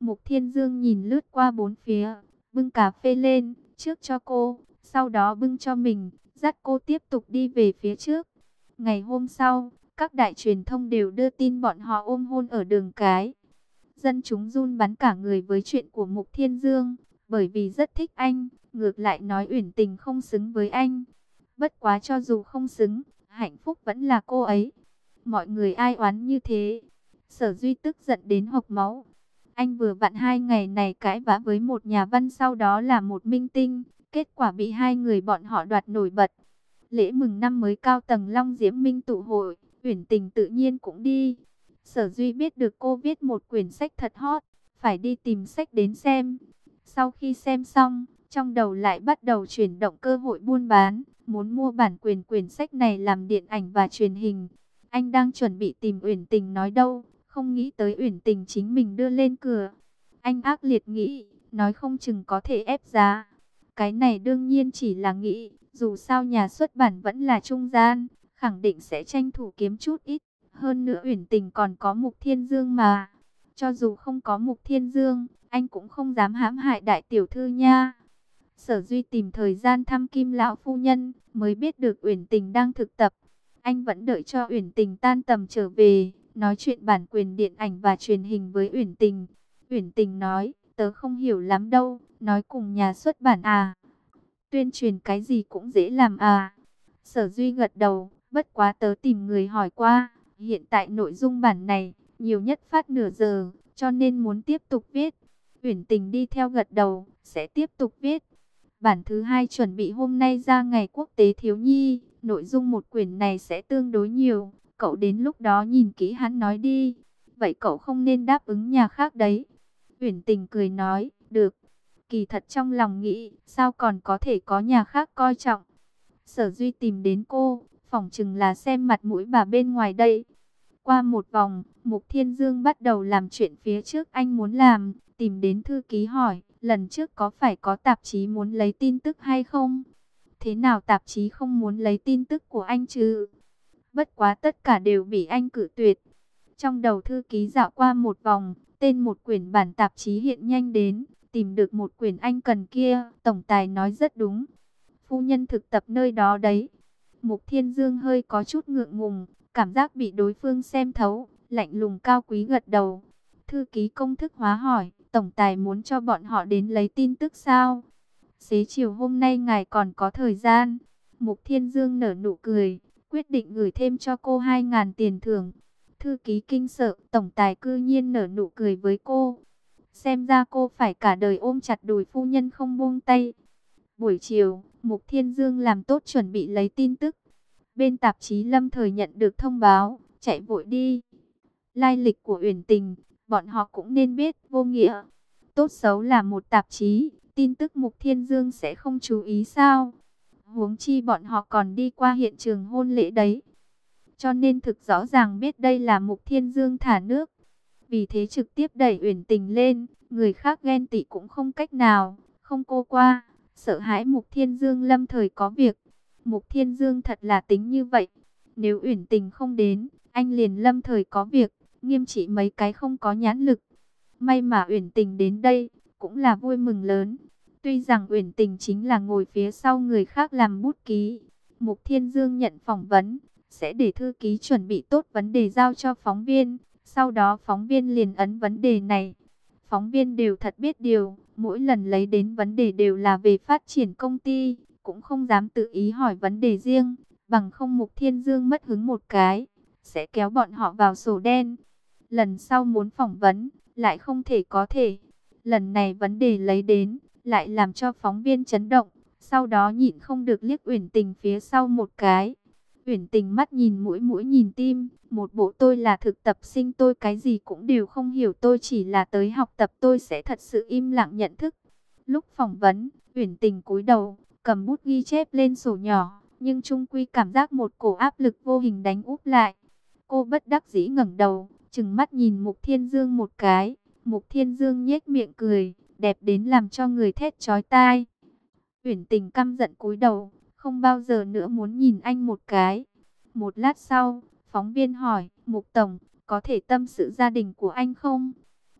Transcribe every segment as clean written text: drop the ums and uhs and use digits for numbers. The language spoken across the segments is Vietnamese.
Mục Thiên Dương nhìn lướt qua bốn phía, bưng cà phê lên, trước cho cô, sau đó bưng cho mình, dắt cô tiếp tục đi về phía trước. Ngày hôm sau, các đại truyền thông đều đưa tin bọn họ ôm hôn ở đường cái. Dân chúng run bắn cả người với chuyện của Mục Thiên Dương, bởi vì rất thích anh, ngược lại nói Uyển Tình không xứng với anh. Bất quá cho dù không xứng, hạnh phúc vẫn là cô ấy. Mọi người ai oán như thế. Sở Duy tức giận đến hộc máu. Anh vừa vặn 2 ngày này cãi vã với một nhà văn, sau đó là một minh tinh, kết quả bị hai người bọn họ đoạt nổi bật. Lễ mừng năm mới cao tầng Long Diễm Minh tụ hội, Uyển Tình tự nhiên cũng đi. Sở Duy biết được cô viết một quyển sách thật hot, phải đi tìm sách đến xem. Sau khi xem xong, trong đầu lại bắt đầu chuyển động cơ hội buôn bán, muốn mua bản quyền quyển sách này làm điện ảnh và truyền hình. Anh đang chuẩn bị tìm Uyển Tình nói đâu, không nghĩ tới Uyển Tình chính mình đưa lên cửa. Anh ác liệt nghĩ, nói không chừng có thể ép giá. Cái này đương nhiên chỉ là nghĩ, dù sao nhà xuất bản vẫn là trung gian, khẳng định sẽ tranh thủ kiếm chút ít. Hơn nữa Uyển Tình còn có Mục Thiên Dương mà. Cho dù không có Mục Thiên Dương, anh cũng không dám hãm hại đại tiểu thư nha. Sở Duy tìm thời gian thăm Kim lão phu nhân, mới biết được Uyển Tình đang thực tập. Anh vẫn đợi cho Uyển Tình tan tầm trở về, nói chuyện bản quyền điện ảnh và truyền hình với Uyển Tình. Uyển Tình nói, tớ không hiểu lắm đâu, nói cùng nhà xuất bản à. Tuyên truyền cái gì cũng dễ làm à. Sở Duy gật đầu, bất quá tớ tìm người hỏi qua, hiện tại nội dung bản này, nhiều nhất phát nửa giờ, cho nên muốn tiếp tục viết. Uyển Tình đi theo gật đầu, sẽ tiếp tục viết. Bản thứ 2 chuẩn bị hôm nay ra ngày quốc tế thiếu nhi, nội dung một quyển này sẽ tương đối nhiều, cậu đến lúc đó nhìn kỹ hắn nói đi. Vậy cậu không nên đáp ứng nhà khác đấy. Uyển Tình cười nói, được. Kỳ thật trong lòng nghĩ, sao còn có thể có nhà khác coi trọng. Sở Duy tìm đến cô, phỏng chừng là xem mặt mũi bà bên ngoài đây. Qua một vòng, Mục Thiên Dương bắt đầu làm chuyện phía trước anh muốn làm, tìm đến thư ký hỏi, lần trước có phải có tạp chí muốn lấy tin tức hay không? Thế nào tạp chí không muốn lấy tin tức của anh chứ? Bất quá tất cả đều bị anh cự tuyệt. Trong đầu thư ký dạo qua một vòng, tên một quyển bản tạp chí hiện nhanh đến, tìm được một quyển anh cần kia, tổng tài nói rất đúng. Phu nhân thực tập nơi đó đấy. Mục Thiên Dương hơi có chút ngượng ngùng, cảm giác bị đối phương xem thấu, lạnh lùng cao quý gật đầu. Thư ký công thức hóa hỏi, tổng tài muốn cho bọn họ đến lấy tin tức sao? Xế chiều hôm nay ngài còn có thời gian. Mục Thiên Dương nở nụ cười, quyết định gửi thêm cho cô 2.000 tiền thưởng. Thư ký kinh sợ, tổng tài cư nhiên nở nụ cười với cô. Xem ra cô phải cả đời ôm chặt đùi phu nhân không buông tay. Buổi chiều, Mục Thiên Dương làm tốt chuẩn bị lấy tin tức. Bên tạp chí lâm thời nhận được thông báo, chạy vội đi. Lai lịch của Uyển Tình, bọn họ cũng nên biết, vô nghĩa. Tốt xấu là một tạp chí, tin tức Mục Thiên Dương sẽ không chú ý sao? Huống chi bọn họ còn đi qua hiện trường hôn lễ đấy. Cho nên thực rõ ràng biết đây là Mục Thiên Dương thả nước. Vì thế trực tiếp đẩy Uyển Tình lên, người khác ghen tị cũng không cách nào, không cô qua, sợ hãi Mục Thiên Dương lâm thời có việc. Mục Thiên Dương thật là tính như vậy, nếu Uyển Tình không đến, anh liền lâm thời có việc, nghiêm trị mấy cái không có nhãn lực. May mà Uyển Tình đến đây, cũng là vui mừng lớn. Tuy rằng Uyển Tình chính là ngồi phía sau người khác làm bút ký. Mục Thiên Dương nhận phỏng vấn, sẽ để thư ký chuẩn bị tốt vấn đề giao cho phóng viên. Sau đó phóng viên liền ấn vấn đề này. Phóng viên đều thật biết điều, mỗi lần lấy đến vấn đề đều là về phát triển công ty, cũng không dám tự ý hỏi vấn đề riêng, bằng không Mục Thiên Dương mất hứng một cái, sẽ kéo bọn họ vào sổ đen. Lần sau muốn phỏng vấn, lại không thể có thể. Lần này vấn đề lấy đến, lại làm cho phóng viên chấn động, sau đó nhịn không được liếc Uyển Tình phía sau một cái. Uyển Tình mắt nhìn mũi, mũi nhìn tim, một bộ tôi là thực tập sinh, tôi cái gì cũng đều không hiểu, tôi chỉ là tới học tập, tôi sẽ thật sự im lặng nhận thức. Lúc phỏng vấn, Uyển Tình cúi đầu, cầm bút ghi chép lên sổ nhỏ, nhưng chung quy cảm giác một cổ áp lực vô hình đánh úp lại. Cô bất đắc dĩ ngẩng đầu, trừng mắt nhìn Mục Thiên Dương một cái. Mục Thiên Dương nhếch miệng cười, đẹp đến làm cho người thét chói tai. Uyển Tình căm giận cúi đầu, không bao giờ nữa muốn nhìn anh một cái. Một lát sau, phóng viên hỏi, Mục Tổng, có thể tâm sự gia đình của anh không?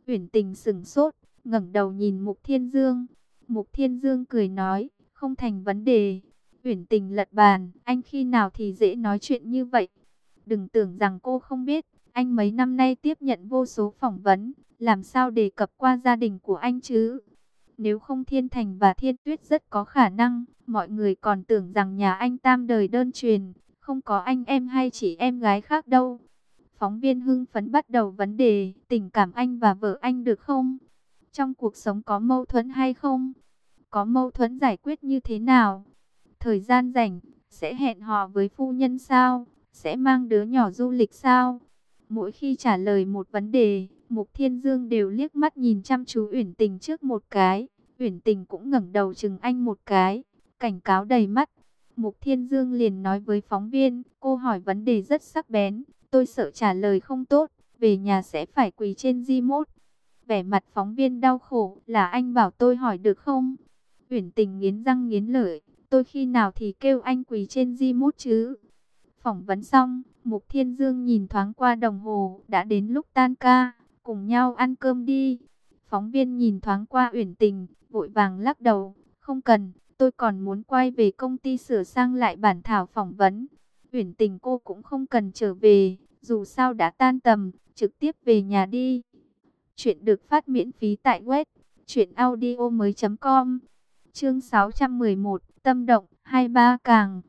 Uyển Tình sững sốt, ngẩng đầu nhìn Mục Thiên Dương. Mục Thiên Dương cười nói, không thành vấn đề. Uyển Tình lật bàn, anh khi nào thì dễ nói chuyện như vậy. Đừng tưởng rằng cô không biết, anh mấy năm nay tiếp nhận vô số phỏng vấn, làm sao đề cập qua gia đình của anh chứ. Nếu không Thiên Thành và Thiên Tuyết rất có khả năng, mọi người còn tưởng rằng nhà anh tam đời đơn truyền, không có anh em hay chị em gái khác đâu. Phóng viên hưng phấn bắt đầu vấn đề, tình cảm anh và vợ anh được không? Trong cuộc sống có mâu thuẫn hay không? Có mâu thuẫn giải quyết như thế nào? Thời gian rảnh, sẽ hẹn hò với phu nhân sao? Sẽ mang đứa nhỏ du lịch sao? Mỗi khi trả lời một vấn đề, Mục Thiên Dương đều liếc mắt nhìn chăm chú Uyển Tình trước một cái. Uyển Tình cũng ngẩng đầu chừng anh một cái, cảnh cáo đầy mắt. Mục Thiên Dương liền nói với phóng viên, cô hỏi vấn đề rất sắc bén, tôi sợ trả lời không tốt, về nhà sẽ phải quỳ trên di mốt. Vẻ mặt phóng viên đau khổ, là anh bảo tôi hỏi được không? Uyển Tình nghiến răng nghiến lợi, tôi khi nào thì kêu anh quỳ trên di mốt chứ? Phỏng vấn xong, Mục Thiên Dương nhìn thoáng qua đồng hồ, đã đến lúc tan ca, cùng nhau ăn cơm đi. Phóng viên nhìn thoáng qua Uyển Tình, vội vàng lắc đầu, không cần, tôi còn muốn quay về công ty sửa sang lại bản thảo phỏng vấn. Uyển Tình cô cũng không cần trở về, dù sao đã tan tầm, trực tiếp về nhà đi. Chuyện được phát miễn phí tại web truyệnaudiomoi.com. Chương 611, Tâm động 23 càng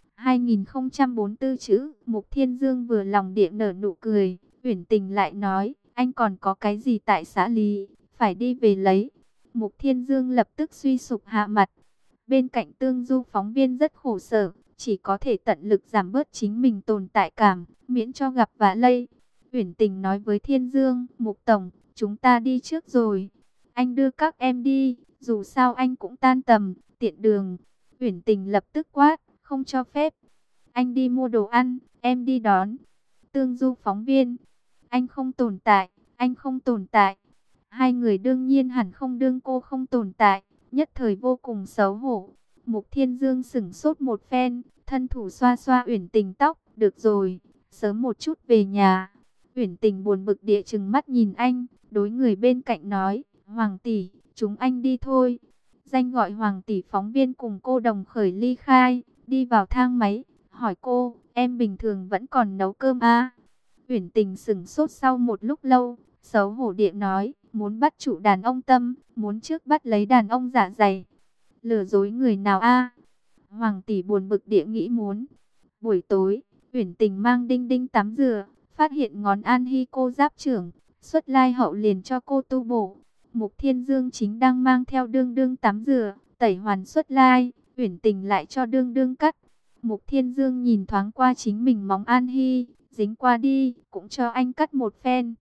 2044 chữ. Mục Thiên Dương vừa lòng địa nở nụ cười, Uyển Tình lại nói, anh còn có cái gì tại xã Lý, phải đi về lấy. Mục Thiên Dương lập tức suy sụp hạ mặt. Bên cạnh Tương Du phóng viên rất khổ sở, chỉ có thể tận lực giảm bớt chính mình tồn tại cảm, miễn cho gặp vạ lây. Uyển Tình nói với Thiên Dương, Mục Tổng, chúng ta đi trước rồi. Anh đưa các em đi, dù sao anh cũng tan tầm, tiện đường. Uyển Tình lập tức quát, không cho phép. Anh đi mua đồ ăn, em đi đón. Tương Du phóng viên, anh không tồn tại, anh không tồn tại. Hai người đương nhiên hẳn không đương cô không tồn tại, nhất thời vô cùng xấu hổ. Mục Thiên Dương sững sốt một phen, thân thủ xoa xoa Uyển Tình tóc, được rồi, sớm một chút về nhà. Uyển Tình buồn bực địa chừng mắt nhìn anh, đối người bên cạnh nói, Hoàng tỷ, chúng anh đi thôi. Danh gọi Hoàng tỷ phóng viên cùng cô đồng khởi ly khai, đi vào thang máy, hỏi cô, em bình thường vẫn còn nấu cơm à? Uyển Tình sững sốt sau một lúc lâu, xấu hổ địa nói, muốn bắt chủ đàn ông tâm, muốn trước bắt lấy đàn ông dạ dày. Lừa dối người nào a? Hoàng tỷ buồn bực địa nghĩ muốn. Buổi tối, Uyển Tình mang Đinh Đinh tắm rửa, phát hiện ngón An Hi cô giáp trưởng, xuất lai hậu liền cho cô tu bổ. Mục Thiên Dương chính đang mang theo Đương Đương tắm rửa, tẩy hoàn xuất lai, Uyển Tình lại cho Đương Đương cắt. Mục Thiên Dương nhìn thoáng qua chính mình móng An Hi, dính qua đi, cũng cho anh cắt một phen.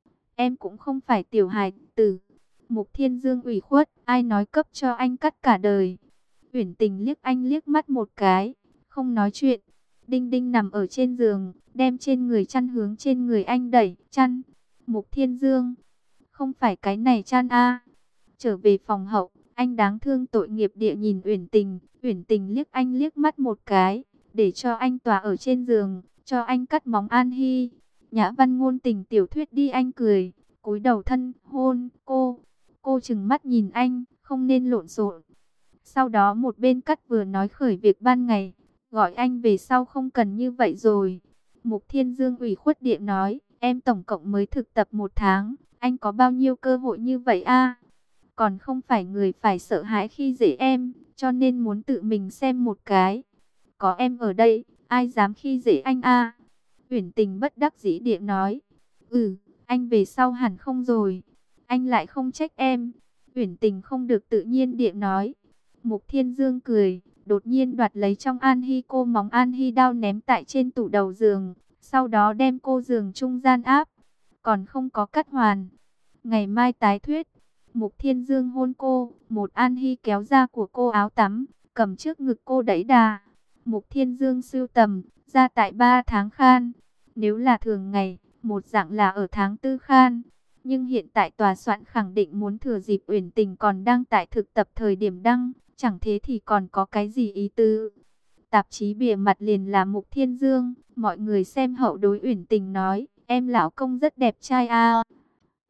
Em cũng không phải tiểu hài tử. Mục Thiên Dương ủy khuất, ai nói cấp cho anh cắt cả đời. Uyển Tình liếc anh liếc mắt một cái, không nói chuyện. Đinh Đinh nằm ở trên giường, đem trên người chăn hướng trên người anh đẩy, chăn. Mục Thiên Dương, không phải cái này chăn a. Trở về phòng hậu, anh đáng thương tội nghiệp địa nhìn Uyển Tình liếc anh liếc mắt một cái, để cho anh tỏa ở trên giường, cho anh cắt móng An Hi. Nhã văn ngôn tình tiểu thuyết đi, anh cười, cúi đầu thân, hôn, cô chừng mắt nhìn anh, không nên lộn xộn. Sau đó một bên cắt vừa nói khởi việc ban ngày, gọi anh về sau không cần như vậy rồi. Mục Thiên Dương ủy khuất điện nói, em tổng cộng mới thực tập 1 tháng, anh có bao nhiêu cơ hội như vậy a? Còn không phải người phải sợ hãi khi dễ em, cho nên muốn tự mình xem một cái. Có em ở đây, ai dám khi dễ anh a? Uyển Tình bất đắc dĩ điện nói, anh về sau hẳn không rồi, anh lại không trách em. Uyển Tình không được tự nhiên điện nói. Mục Thiên Dương cười, đột nhiên đoạt lấy trong An Hi cô móng An Hi đao ném tại trên tủ đầu giường, sau đó đem cô giường trung gian áp, còn không có cắt hoàn. Ngày mai tái thuyết. Mục Thiên Dương hôn cô, một An Hi kéo ra của cô áo tắm, cầm trước ngực cô đẩy đà. Mục Thiên Dương sưu tầm, ra tại 3 tháng khan. Nếu là thường ngày, một dạng là ở tháng 4 khan. Nhưng hiện tại tòa soạn khẳng định muốn thừa dịp Uyển Tình còn đang tại thực tập thời điểm đăng, chẳng thế thì còn có cái gì ý tứ. Tạp chí bìa mặt liền là Mục Thiên Dương, mọi người xem hậu đối Uyển Tình nói, em lão công rất đẹp trai a.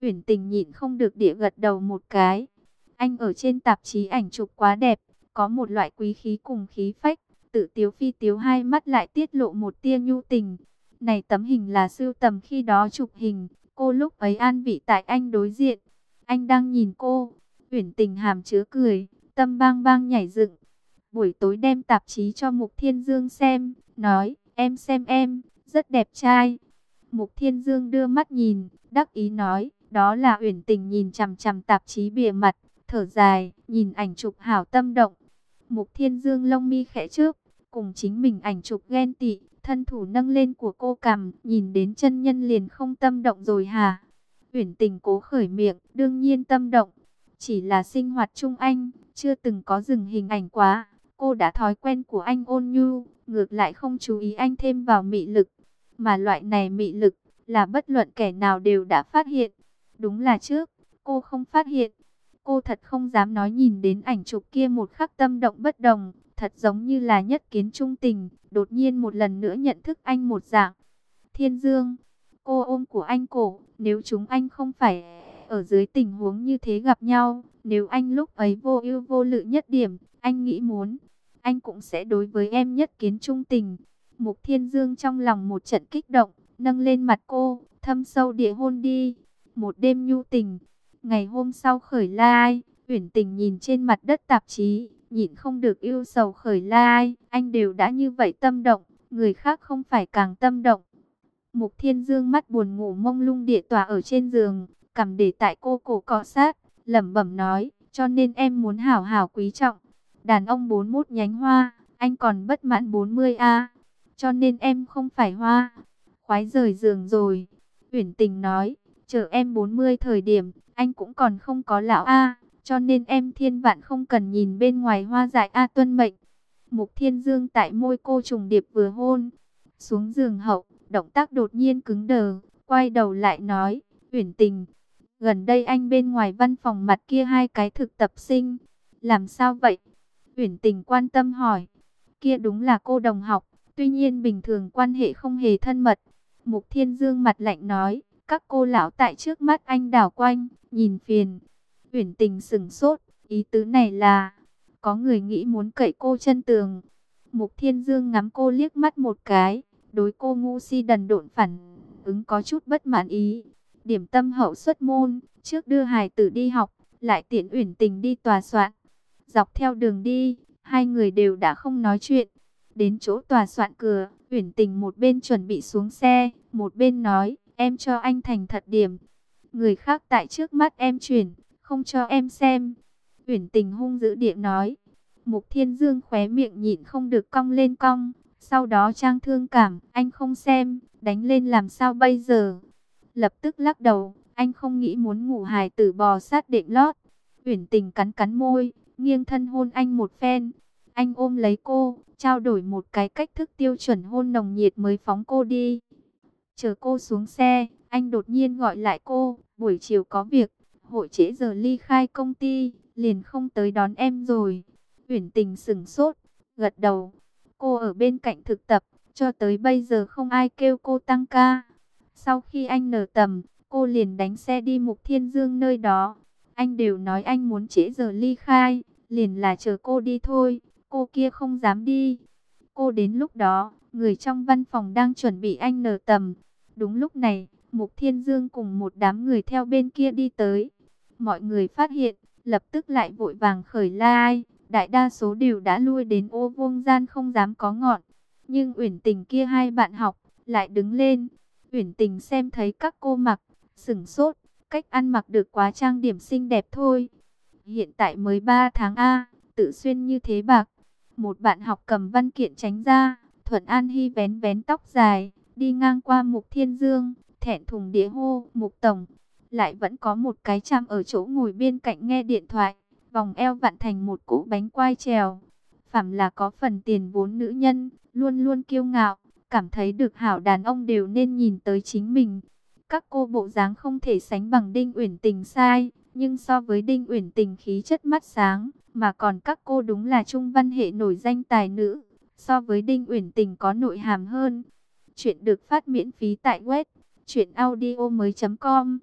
Uyển Tình nhịn không được địa gật đầu một cái. Anh ở trên tạp chí ảnh chụp quá đẹp, có một loại quý khí cùng khí phách, tự tiếu phi tiếu, hai mắt lại tiết lộ một tia nhu tình. Này tấm hình là sưu tầm khi đó chụp hình, cô lúc ấy an vị tại anh đối diện. Anh đang nhìn cô. Uyển Tình hàm chứa cười, tâm bang bang nhảy dựng. Buổi tối đem tạp chí cho Mục Thiên Dương xem, nói, em xem em, rất đẹp trai. Mục Thiên Dương đưa mắt nhìn, đắc ý nói, đó là Uyển Tình nhìn chằm chằm tạp chí bìa mặt, thở dài, nhìn ảnh chụp hảo tâm động. Mục Thiên Dương lông mi khẽ chớp, cùng chính mình ảnh chụp ghen tị, thân thủ nâng lên của cô cằm, nhìn đến chân nhân liền không tâm động rồi hả? Uyển Tình cố khởi miệng, đương nhiên tâm động, chỉ là sinh hoạt chung anh, chưa từng có dừng hình ảnh quá. Cô đã thói quen của anh ôn nhu, ngược lại không chú ý anh thêm vào mị lực. Mà loại này mị lực, là bất luận kẻ nào đều đã phát hiện. Đúng là trước, cô không phát hiện. Cô thật không dám nói nhìn đến ảnh chụp kia một khắc tâm động bất đồng. Thật giống như là nhất kiến trung tình, đột nhiên một lần nữa nhận thức anh một dạng. Thiên Dương, cô ôm của anh cổ, nếu chúng anh không phải ở dưới tình huống như thế gặp nhau, nếu anh lúc ấy vô ưu vô lự nhất điểm, anh nghĩ muốn, anh cũng sẽ đối với em nhất kiến trung tình. Mục Thiên Dương trong lòng một trận kích động, nâng lên mặt cô, thâm sâu địa hôn đi. Một đêm nhu tình. Ngày hôm sau khởi lai, Uyển Tình nhìn trên mặt đất tạp chí, nhịn không được ưu sầu khởi lai. Anh đều đã như vậy tâm động, người khác không phải càng tâm động. Mục Thiên Dương mắt buồn ngủ mông lung địa tỏa ở trên giường, cằm để tại cô cổ cọ sát, lẩm bẩm nói, cho nên em muốn hảo hảo quý trọng. Đàn ông 41 nhánh hoa, anh còn bất mãn 40 a. Cho nên em không phải hoa. Khoái rời giường rồi. Uyển Tình nói, chờ em 40 thời điểm, anh cũng còn không có lão a. Cho nên em thiên vạn không cần nhìn bên ngoài hoa dại a, tuân mệnh. Mục Thiên Dương tại môi cô trùng điệp vừa hôn. Xuống giường hậu, động tác đột nhiên cứng đờ, quay đầu lại nói, Uyển Tình, gần đây anh bên ngoài văn phòng mặt kia hai cái thực tập sinh, làm sao vậy? Uyển Tình quan tâm hỏi, kia đúng là cô đồng học, tuy nhiên bình thường quan hệ không hề thân mật. Mục Thiên Dương mặt lạnh nói, các cô lão tại trước mắt anh đảo quanh, nhìn phiền. Uyển Tình sững sốt, ý tứ này là, có người nghĩ muốn cậy cô chân tường. Mục Thiên Dương ngắm cô liếc mắt một cái, đối cô ngu si đần độn phản ứng có chút bất mãn ý. Điểm tâm hậu xuất môn, trước đưa hài tử đi học, lại tiễn Uyển Tình đi tòa soạn. Dọc theo đường đi, hai người đều đã không nói chuyện. Đến chỗ tòa soạn cửa, Uyển Tình một bên chuẩn bị xuống xe, một bên nói, em cho anh thành thật điểm. Người khác tại trước mắt em chuyển, không cho em xem. Uyển Tình hung dữ địa nói. Mục Thiên Dương khóe miệng nhịn không được cong lên cong. Sau đó trang thương cảm, anh không xem, đánh lên làm sao bây giờ? Lập tức lắc đầu, anh không nghĩ muốn ngủ hài tử bò sát đệm lót. Uyển Tình cắn cắn môi, nghiêng thân hôn anh một phen. Anh ôm lấy cô, trao đổi một cái cách thức tiêu chuẩn hôn nồng nhiệt mới phóng cô đi. Chờ cô xuống xe, anh đột nhiên gọi lại cô, buổi chiều có việc, hội trễ giờ ly khai công ty, liền không tới đón em rồi. Uyển Tình sững sốt, gật đầu. Cô ở bên cạnh thực tập, cho tới bây giờ không ai kêu cô tăng ca. Sau khi anh nở tầm, cô liền đánh xe đi Mục Thiên Dương nơi đó. Anh đều nói anh muốn trễ giờ ly khai, liền là chờ cô đi thôi. Cô kia không dám đi. Cô đến lúc đó, người trong văn phòng đang chuẩn bị anh nở tầm. Đúng lúc này, Mục Thiên Dương cùng một đám người theo bên kia đi tới. Mọi người phát hiện, lập tức lại vội vàng khởi lai. Đại đa số đều đã lui đến ô vuông gian không dám có ngọn. Nhưng Uyển Tình kia hai bạn học, lại đứng lên. Uyển Tình xem thấy các cô mặc, sửng sốt. Cách ăn mặc được quá trang điểm xinh đẹp thôi. Hiện tại mới 3 tháng A, tự xuyên như thế bạc. Một bạn học cầm văn kiện tránh ra. Thuận An Hy vén vén tóc dài, đi ngang qua Mục Thiên Dương, thẹn thùng đĩa hô, Mục Tổng. Lại vẫn có một cái chăm ở chỗ ngồi bên cạnh nghe điện thoại, vòng eo vặn thành một cỗ bánh quai trèo. Phàm là có phần tiền vốn nữ nhân, luôn luôn kiêu ngạo, cảm thấy được hảo đàn ông đều nên nhìn tới chính mình. Các cô bộ dáng không thể sánh bằng Đinh Uyển Tình sai, nhưng so với Đinh Uyển Tình khí chất mắt sáng, mà còn các cô đúng là trung văn hệ nổi danh tài nữ, so với Đinh Uyển Tình có nội hàm hơn. Chuyện được phát miễn phí tại web truyệnaudiomoi.com.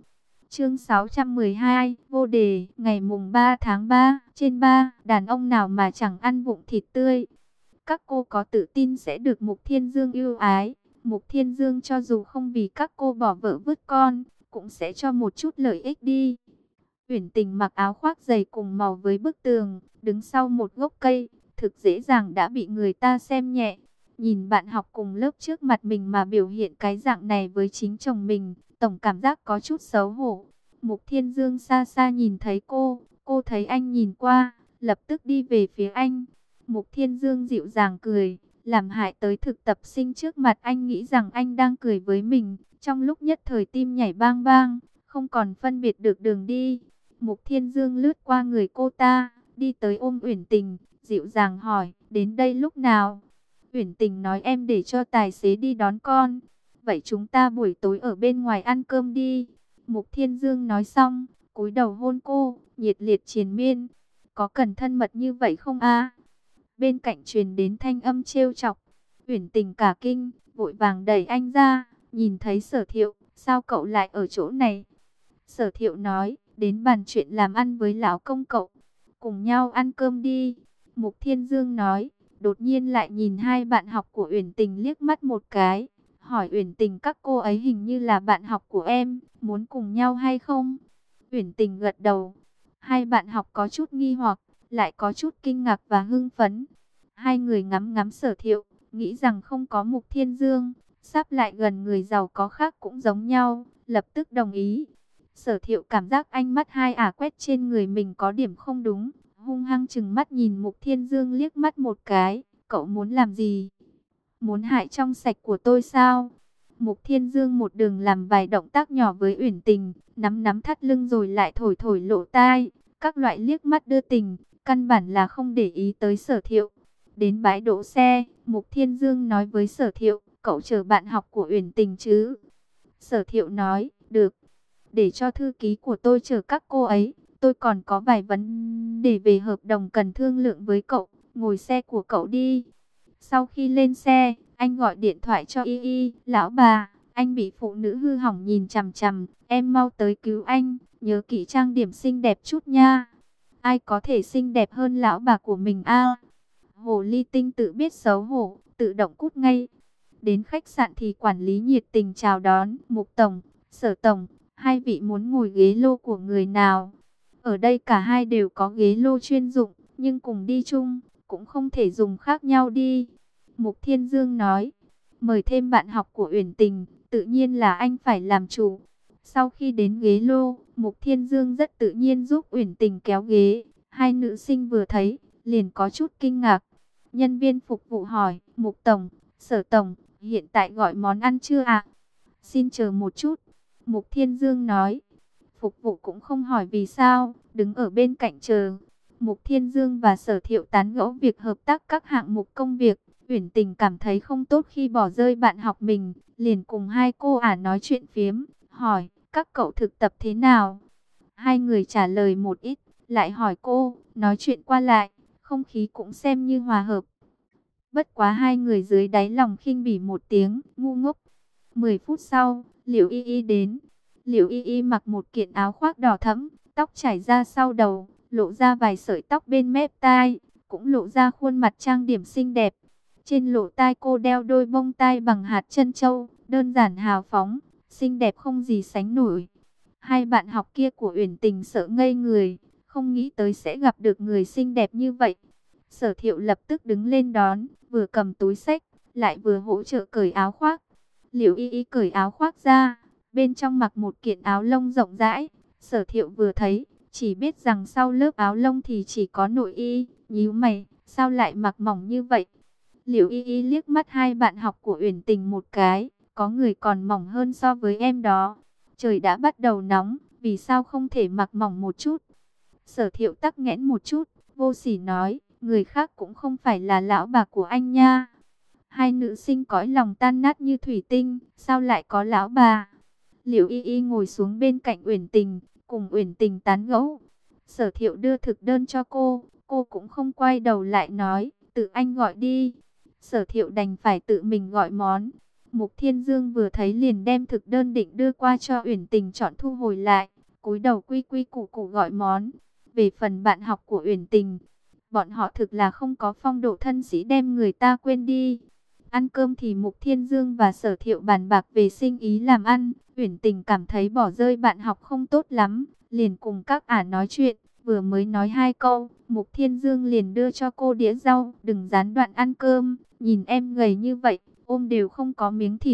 Chương 612, vô đề, ngày mùng 3 tháng 3, trên 3, đàn ông nào mà chẳng ăn vụng thịt tươi. Các cô có tự tin sẽ được Mục Thiên Dương ưu ái. Mục Thiên Dương cho dù không vì các cô bỏ vợ vứt con, cũng sẽ cho một chút lợi ích đi. Uyển Tình mặc áo khoác dày cùng màu với bức tường, đứng sau một gốc cây, thực dễ dàng đã bị người ta xem nhẹ. Nhìn bạn học cùng lớp trước mặt mình mà biểu hiện cái dạng này với chính chồng mình, tổng cảm giác có chút xấu hổ. Mục Thiên Dương xa xa nhìn thấy cô thấy anh nhìn qua, lập tức đi về phía anh. Mục Thiên Dương dịu dàng cười, làm hại tới thực tập sinh trước mặt anh nghĩ rằng anh đang cười với mình. Trong lúc nhất thời tim nhảy bang bang, không còn phân biệt được đường đi. Mục Thiên Dương lướt qua người cô ta, đi tới ôm Uyển Tình, dịu dàng hỏi, đến đây lúc nào? Uyển Tình nói em để cho tài xế đi đón con. Vậy chúng ta buổi tối ở bên ngoài ăn cơm đi. Mục Thiên Dương nói xong, cúi đầu hôn cô, nhiệt liệt triền miên. Có cần thân mật như vậy không a? Bên cạnh truyền đến thanh âm trêu chọc. Uyển Tình cả kinh, vội vàng đẩy anh ra, nhìn thấy Sở Thiệu, sao cậu lại ở chỗ này? Sở Thiệu nói, đến bàn chuyện làm ăn với lão công cậu, cùng nhau ăn cơm đi. Mục Thiên Dương nói, đột nhiên lại nhìn hai bạn học của Uyển Tình liếc mắt một cái, hỏi Uyển Tình các cô ấy hình như là bạn học của em, muốn cùng nhau hay không? Uyển Tình gật đầu. Hai bạn học có chút nghi hoặc, lại có chút kinh ngạc và hưng phấn. Hai người ngắm ngắm Sở Thiệu, nghĩ rằng không có Mục Thiên Dương, sắp lại gần người giàu có khác cũng giống nhau, lập tức đồng ý. Sở Thiệu cảm giác ánh mắt hai ả quét trên người mình có điểm không đúng, hung hăng chừng mắt nhìn Mục Thiên Dương liếc mắt một cái, cậu muốn làm gì? Muốn hại trong sạch của tôi sao? Mục Thiên Dương một đường làm vài động tác nhỏ với Uyển Tình, nắm nắm thắt lưng rồi lại thổi thổi lỗ tai, các loại liếc mắt đưa tình, căn bản là không để ý tới Sở Thiệu. Đến bãi đỗ xe, Mục Thiên Dương nói với Sở Thiệu, cậu chờ bạn học của Uyển Tình chứ? Sở Thiệu nói, được. Để cho thư ký của tôi chờ các cô ấy, tôi còn có vài vấn đề về hợp đồng cần thương lượng với cậu, ngồi xe của cậu đi. Sau khi lên xe, anh gọi điện thoại cho Y Y, lão bà, anh bị phụ nữ hư hỏng nhìn chằm chằm, em mau tới cứu anh, nhớ kỹ trang điểm xinh đẹp chút nha. Ai có thể xinh đẹp hơn lão bà của mình a? Hồ ly tinh tự biết xấu hổ, tự động cút ngay. Đến khách sạn thì quản lý nhiệt tình chào đón, Mục Tổng, Sở Tổng, hai vị muốn ngồi ghế lô của người nào? Ở đây cả hai đều có ghế lô chuyên dụng, nhưng cùng đi chung, cũng không thể dùng khác nhau đi. Mục Thiên Dương nói, mời thêm bạn học của Uyển Tình, tự nhiên là anh phải làm chủ. Sau khi đến ghế lô, Mục Thiên Dương rất tự nhiên giúp Uyển Tình kéo ghế. Hai nữ sinh vừa thấy, liền có chút kinh ngạc. Nhân viên phục vụ hỏi, Mục Tổng, Sở Tổng, hiện tại gọi món ăn chưa ạ? Xin chờ một chút. Mục Thiên Dương nói. Phục vụ cũng không hỏi vì sao, đứng ở bên cạnh chờ. Mục Thiên Dương và Sở Thiệu tán gẫu việc hợp tác các hạng mục công việc. Uyển Tình cảm thấy không tốt khi bỏ rơi bạn học mình, liền cùng hai cô ả nói chuyện phiếm, hỏi, các cậu thực tập thế nào? Hai người trả lời một ít, lại hỏi cô, nói chuyện qua lại, không khí cũng xem như hòa hợp. Bất quá hai người dưới đáy lòng khinh bỉ một tiếng, ngu ngốc. 10 phút sau, Liễu Y Y đến. Liễu Y Y mặc một kiện áo khoác đỏ thẫm, tóc chảy ra sau đầu, lộ ra vài sợi tóc bên mép tai, cũng lộ ra khuôn mặt trang điểm xinh đẹp. Trên lỗ tai cô đeo đôi bông tai bằng hạt trân châu, đơn giản hào phóng, xinh đẹp không gì sánh nổi. Hai bạn học kia của Uyển Tình sợ ngây người, không nghĩ tới sẽ gặp được người xinh đẹp như vậy. Sở Thiệu lập tức đứng lên đón, vừa cầm túi xách, lại vừa hỗ trợ cởi áo khoác. Liễu Y Y cởi áo khoác ra, bên trong mặc một kiện áo lông rộng rãi. Sở Thiệu vừa thấy, chỉ biết rằng sau lớp áo lông thì chỉ có nội y, nhíu mày, sao lại mặc mỏng như vậy? Liễu Y Y liếc mắt hai bạn học của Uyển Tình một cái, có người còn mỏng hơn so với em đó. Trời đã bắt đầu nóng, vì sao không thể mặc mỏng một chút? Sở Thiệu tắc nghẽn một chút, vô sỉ nói, người khác cũng không phải là lão bà của anh nha. Hai nữ sinh cõi lòng tan nát như thủy tinh, sao lại có lão bà? Liễu Y Y ngồi xuống bên cạnh Uyển Tình, cùng Uyển Tình tán gẫu. Sở Thiệu đưa thực đơn cho cô cũng không quay đầu lại nói, tự anh gọi đi. Sở Thiệu đành phải tự mình gọi món. Mục Thiên Dương vừa thấy liền đem thực đơn định đưa qua cho Uyển Tình chọn thu hồi lại, cúi đầu quy quy củ củ gọi món. Về phần bạn học của Uyển Tình, bọn họ thực là không có phong độ thân sĩ đem người ta quên đi. Ăn cơm thì Mục Thiên Dương và Sở Thiệu bàn bạc về sinh ý làm ăn. Uyển Tình cảm thấy bỏ rơi bạn học không tốt lắm, liền cùng các ả nói chuyện. Vừa mới nói 2 câu, Mục Thiên Dương liền đưa cho cô đĩa rau, đừng gián đoạn ăn cơm, nhìn em gầy như vậy, ôm đều không có miếng thịt.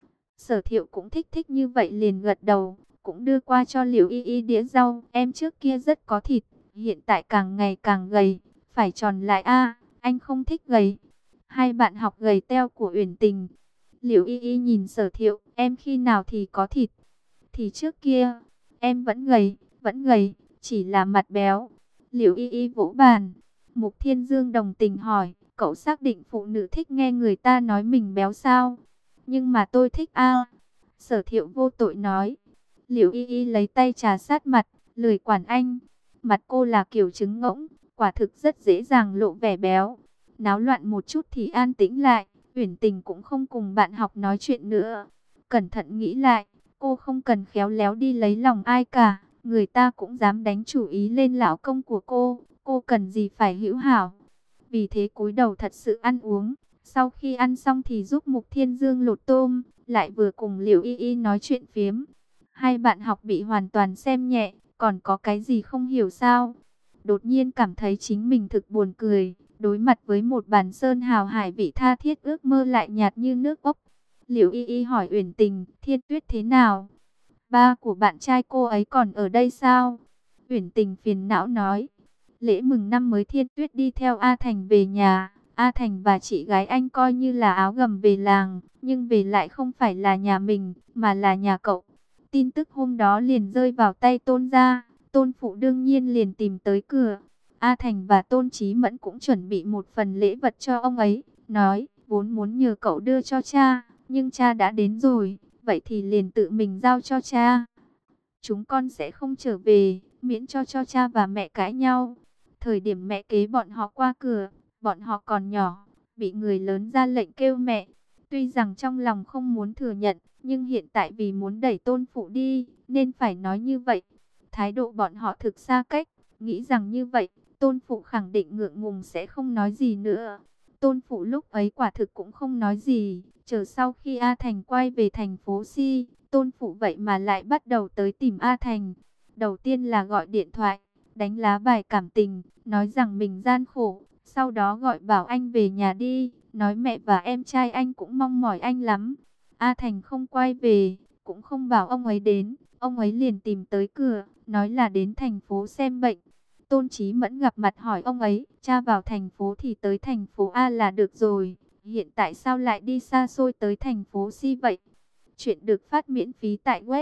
Sở Thiệu cũng thích thích như vậy liền gật đầu, cũng đưa qua cho Liễu Y Y đĩa rau, em trước kia rất có thịt, hiện tại càng ngày càng gầy, phải tròn lại a, anh không thích gầy. Hai bạn học gầy teo của Uyển Tình. Liễu Y Y nhìn Sở Thiệu, em khi nào thì có thịt? Thì trước kia, em vẫn gầy, chỉ là mặt béo. Liễu Y Y vỗ bàn. Mục Thiên Dương đồng tình hỏi, cậu xác định phụ nữ thích nghe người ta nói mình béo sao? Nhưng mà tôi thích a. Sở Thiệu vô tội nói. Liễu Y Y lấy tay trà sát mặt, lười quản anh. Mặt cô là kiểu trứng ngỗng, quả thực rất dễ dàng lộ vẻ béo. Náo loạn một chút thì an tĩnh lại, Uyển Tình cũng không cùng bạn học nói chuyện nữa. Cẩn thận nghĩ lại, cô không cần khéo léo đi lấy lòng ai cả, người ta cũng dám đánh chủ ý lên lão công của cô cần gì phải hữu hảo. Vì thế cúi đầu thật sự ăn uống, sau khi ăn xong thì giúp Mục Thiên Dương lột tôm, lại vừa cùng Liễu Y Y nói chuyện phiếm. Hai bạn học bị hoàn toàn xem nhẹ, còn có cái gì không hiểu sao? Đột nhiên cảm thấy chính mình thực buồn cười, đối mặt với một bàn sơn hào hải vị tha thiết ước mơ lại nhạt như nước ốc. Liễu Y Y hỏi Uyển Tình, Thiên Tuyết thế nào? Ba của bạn trai cô ấy còn ở đây sao? Uyển Tình phiền não nói, lễ mừng năm mới Thiên Tuyết đi theo A Thành về nhà. A Thành và chị gái anh coi như là áo gầm về làng, nhưng về lại không phải là nhà mình, mà là nhà cậu. Tin tức hôm đó liền rơi vào tay Tôn gia, Tôn phụ đương nhiên liền tìm tới cửa. A Thành và Tôn Chí Mẫn cũng chuẩn bị một phần lễ vật cho ông ấy, nói, vốn muốn nhờ cậu đưa cho cha, nhưng cha đã đến rồi, vậy thì liền tự mình giao cho cha. Chúng con sẽ không trở về, miễn cho cha và mẹ cãi nhau. Thời điểm mẹ kế bọn họ qua cửa, bọn họ còn nhỏ, bị người lớn ra lệnh kêu mẹ. Tuy rằng trong lòng không muốn thừa nhận, nhưng hiện tại vì muốn đẩy Tôn phụ đi, nên phải nói như vậy. Thái độ bọn họ thực xa cách, nghĩ rằng như vậy, Tôn phụ khẳng định ngượng ngùng sẽ không nói gì nữa. Tôn phụ lúc ấy quả thực cũng không nói gì, chờ sau khi A Thành quay về thành phố Si, Tôn phụ vậy mà lại bắt đầu tới tìm A Thành. Đầu tiên là gọi điện thoại, đánh lá bài cảm tình, nói rằng mình gian khổ, sau đó gọi bảo anh về nhà đi, nói mẹ và em trai anh cũng mong mỏi anh lắm. A Thành không quay về, cũng không bảo ông ấy đến, ông ấy liền tìm tới cửa, nói là đến thành phố xem bệnh. Tôn Chí Mẫn gặp mặt hỏi ông ấy, cha vào thành phố thì tới thành phố A là được rồi, hiện tại sao lại đi xa xôi tới thành phố C vậy? Chuyện được phát miễn phí tại web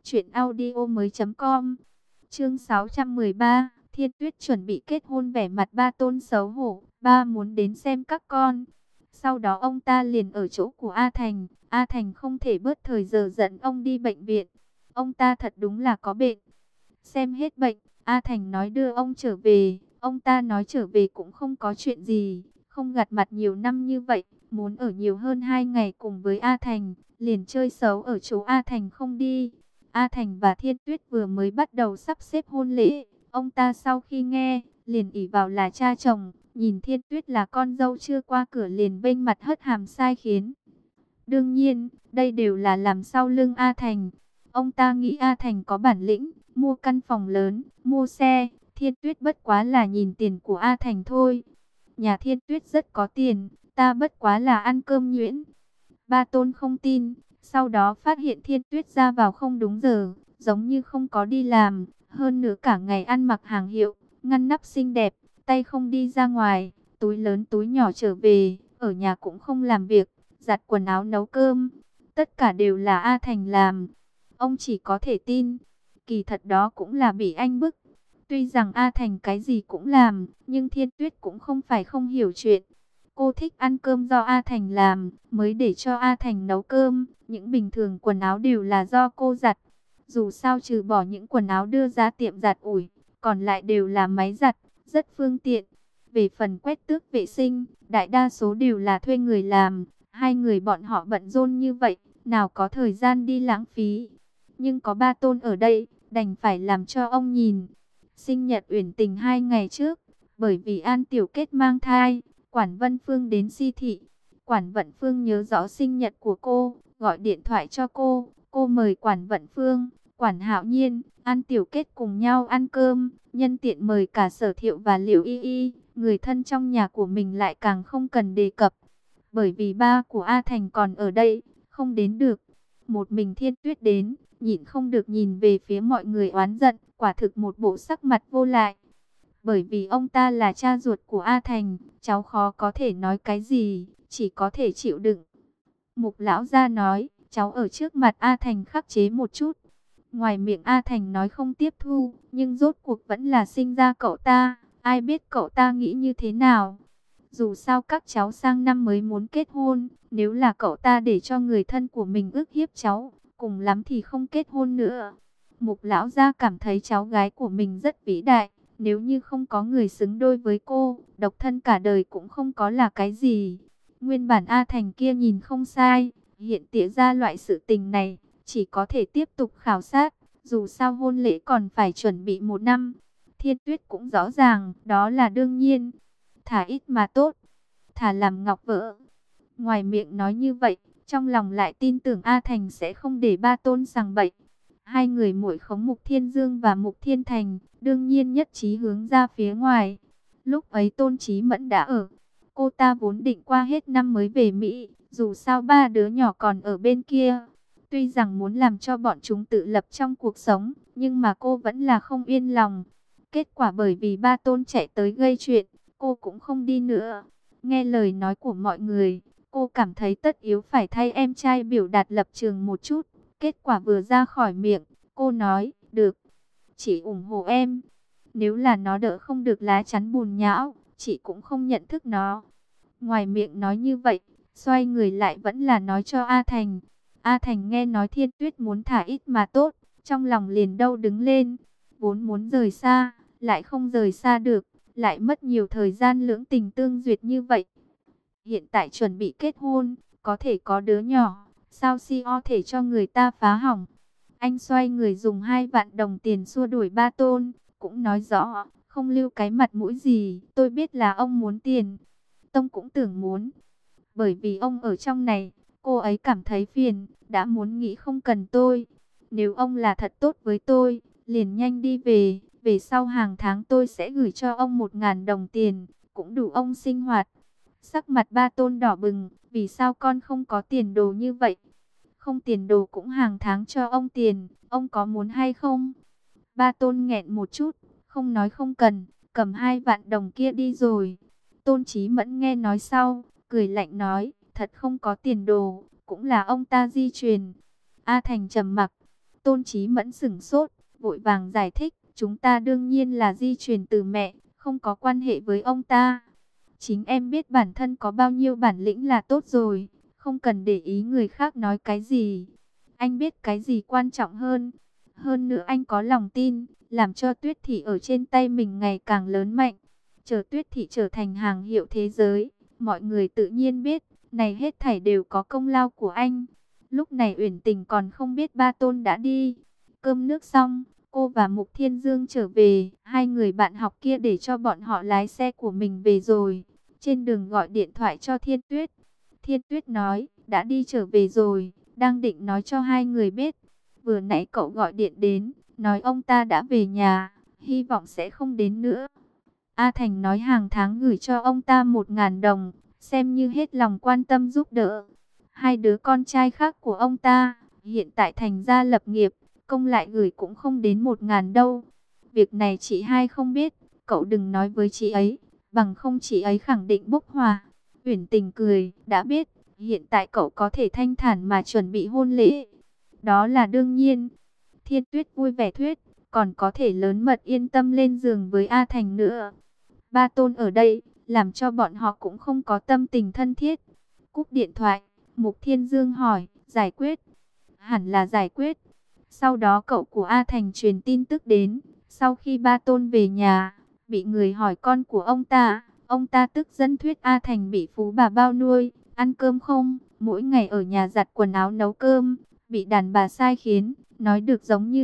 truyệnaudiomoi.com. Chương 613, Thiên Tuyết chuẩn bị kết hôn, vẻ mặt ba Tôn xấu hổ, ba muốn đến xem các con. Sau đó ông ta liền ở chỗ của A Thành, A Thành không thể bớt thời giờ dẫn ông đi bệnh viện. Ông ta thật đúng là có bệnh. Xem hết bệnh, A Thành nói đưa ông trở về, ông ta nói trở về cũng không có chuyện gì, không gặp mặt nhiều năm như vậy, muốn ở nhiều hơn 2 ngày cùng với A Thành, liền chơi xấu ở chỗ A Thành không đi. A Thành và Thiên Tuyết vừa mới bắt đầu sắp xếp hôn lễ, ông ta sau khi nghe, liền ỷ vào là cha chồng, nhìn Thiên Tuyết là con dâu chưa qua cửa liền vênh mặt hất hàm sai khiến. Đương nhiên, đây đều là làm sau lưng A Thành. Ông ta nghĩ A Thành có bản lĩnh, mua căn phòng lớn, mua xe, Thiên Tuyết bất quá là nhìn tiền của A Thành thôi. Nhà Thiên Tuyết rất có tiền, ta bất quá là ăn cơm nhuyễn. Ba Tôn không tin, sau đó phát hiện Thiên Tuyết ra vào không đúng giờ, giống như không có đi làm, hơn nữa cả ngày ăn mặc hàng hiệu, ngăn nắp xinh đẹp, tay không đi ra ngoài, túi lớn túi nhỏ trở về, ở nhà cũng không làm việc, giặt quần áo nấu cơm, tất cả đều là A Thành làm. Ông chỉ có thể tin, kỳ thật đó cũng là bị anh bức. Tuy rằng A Thành cái gì cũng làm, nhưng Thiên Tuyết cũng không phải không hiểu chuyện. Cô thích ăn cơm do A Thành làm, mới để cho A Thành nấu cơm. Những bình thường quần áo đều là do cô giặt. Dù sao trừ bỏ những quần áo đưa ra tiệm giặt ủi, còn lại đều là máy giặt, rất phương tiện. Về phần quét tước vệ sinh, đại đa số đều là thuê người làm. Hai người bọn họ bận rộn như vậy, nào có thời gian đi lãng phí. Nhưng có ba Tôn ở đây, đành phải làm cho ông nhìn. Sinh nhật Uyển Tình 2 ngày trước, bởi vì An Tiểu Kết mang thai, Quản Vân Phương đến si thị. Quản Vận Phương nhớ rõ sinh nhật của cô, gọi điện thoại cho cô mời Quản Vận Phương, Quản Hạo Nhiên, An Tiểu Kết cùng nhau ăn cơm, nhân tiện mời cả Sở Thiệu và Liễu Y Y, người thân trong nhà của mình lại càng không cần đề cập. Bởi vì ba của A Thành còn ở đây, không đến được. Một mình Thiên Tuyết đến, nhịn không được nhìn về phía mọi người oán giận, quả thực một bộ sắc mặt vô lại. Bởi vì ông ta là cha ruột của A Thành, cháu khó có thể nói cái gì, chỉ có thể chịu đựng. Mục lão gia nói, cháu ở trước mặt A Thành khắc chế một chút. Ngoài miệng A Thành nói không tiếp thu, nhưng rốt cuộc vẫn là sinh ra cậu ta, ai biết cậu ta nghĩ như thế nào. Dù sao các cháu sang năm mới muốn kết hôn, nếu là cậu ta để cho người thân của mình ức hiếp cháu, cùng lắm thì không kết hôn nữa. Mục lão gia cảm thấy cháu gái của mình rất vĩ đại, nếu như không có người xứng đôi với cô, độc thân cả đời cũng không có là cái gì. Nguyên bản A Thành kia nhìn không sai, hiện tỉa ra loại sự tình này, chỉ có thể tiếp tục khảo sát, dù sao hôn lễ còn phải chuẩn bị 1 năm. Thiên Tuyết cũng rõ ràng, đó là đương nhiên. Thả ít mà tốt, thả làm ngọc vỡ. Ngoài miệng nói như vậy, trong lòng lại tin tưởng A Thành sẽ không để ba Tôn sằng bậy. Hai người muội khống Mục Thiên Dương và Mục Thiên Thành, đương nhiên nhất trí hướng ra phía ngoài. Lúc ấy Tôn Chí Mẫn đã ở. Cô ta vốn định qua hết năm mới về Mỹ, dù sao ba đứa nhỏ còn ở bên kia. Tuy rằng muốn làm cho bọn chúng tự lập trong cuộc sống, nhưng mà cô vẫn là không yên lòng. Kết quả bởi vì ba Tôn chạy tới gây chuyện, cô cũng không đi nữa. Nghe lời nói của mọi người, cô cảm thấy tất yếu phải thay em trai biểu đạt lập trường một chút. Kết quả vừa ra khỏi miệng, cô nói, được, chị ủng hộ em. Nếu là nó đỡ không được lá chắn bùn nhão, chị cũng không nhận thức nó. Ngoài miệng nói như vậy, xoay người lại vẫn là nói cho A Thành. A Thành nghe nói Thiên Tuyết muốn thả ít mà tốt, trong lòng liền đâu đứng lên. Vốn muốn rời xa, lại không rời xa được, lại mất nhiều thời gian lưỡng tình tương duyệt như vậy. Hiện tại chuẩn bị kết hôn, có thể có đứa nhỏ, sao có thể cho người ta phá hỏng. Anh xoay người dùng 2 vạn đồng tiền xua đuổi ba Tôn, cũng nói rõ, không lưu cái mặt mũi gì, tôi biết là ông muốn tiền. Tông cũng tưởng muốn, bởi vì ông ở trong này, cô ấy cảm thấy phiền, đã muốn nghĩ không cần tôi. Nếu ông là thật tốt với tôi, liền nhanh đi về sau hàng tháng tôi sẽ gửi cho ông 1.000 đồng tiền, cũng đủ ông sinh hoạt. Sắc mặt ba Tôn đỏ bừng, vì sao con không có tiền đồ như vậy? Không tiền đồ cũng hàng tháng cho ông tiền, ông có muốn hay không? Ba Tôn nghẹn một chút, không nói không cần, cầm 2 vạn đồng kia đi rồi. Tôn Chí Mẫn nghe nói sau, cười lạnh nói, thật không có tiền đồ, cũng là ông ta di truyền. A Thành trầm mặc, Tôn Chí Mẫn sững sốt, vội vàng giải thích, chúng ta đương nhiên là di truyền từ mẹ, không có quan hệ với ông ta. Chính em biết bản thân có bao nhiêu bản lĩnh là tốt rồi, không cần để ý người khác nói cái gì. Anh biết cái gì quan trọng hơn. Hơn nữa anh có lòng tin, làm cho Tuyết Thị ở trên tay mình ngày càng lớn mạnh. Chờ Tuyết Thị trở thành hàng hiệu thế giới, mọi người tự nhiên biết, này hết thảy đều có công lao của anh. Lúc này Uyển Tình còn không biết ba Tôn đã đi. Cơm nước xong, cô và Mục Thiên Dương trở về, hai người bạn học kia để cho bọn họ lái xe của mình về rồi. Trên đường gọi điện thoại cho Thiên Tuyết. Thiên Tuyết nói, đã đi trở về rồi, đang định nói cho hai người biết. Vừa nãy cậu gọi điện đến, nói ông ta đã về nhà, hy vọng sẽ không đến nữa. A Thành nói hàng tháng gửi cho ông ta 1.000 đồng, xem như hết lòng quan tâm giúp đỡ. Hai đứa con trai khác của ông ta, hiện tại thành gia lập nghiệp, công lại gửi cũng không đến 1.000 đâu. Việc này chị hai không biết, cậu đừng nói với chị ấy, bằng không chị ấy khẳng định bốc hỏa. Uyển Tình cười, đã biết, hiện tại cậu có thể thanh thản mà chuẩn bị hôn lễ. Đó là đương nhiên. Thiên Tuyết vui vẻ thuyết, còn có thể lớn mật yên tâm lên giường với A Thành nữa. Ba Tôn ở đây, làm cho bọn họ cũng không có tâm tình thân thiết. Cúp điện thoại, Mục Thiên Dương hỏi, giải quyết? Hẳn là giải quyết. Sau đó cậu của A Thành truyền tin tức đến, sau khi ba Tôn về nhà, bị người hỏi con của ông ta tức giận thuyết A Thành bị phú bà bao nuôi, ăn cơm không, mỗi ngày ở nhà giặt quần áo nấu cơm, bị đàn bà sai khiến, nói được giống như đúc,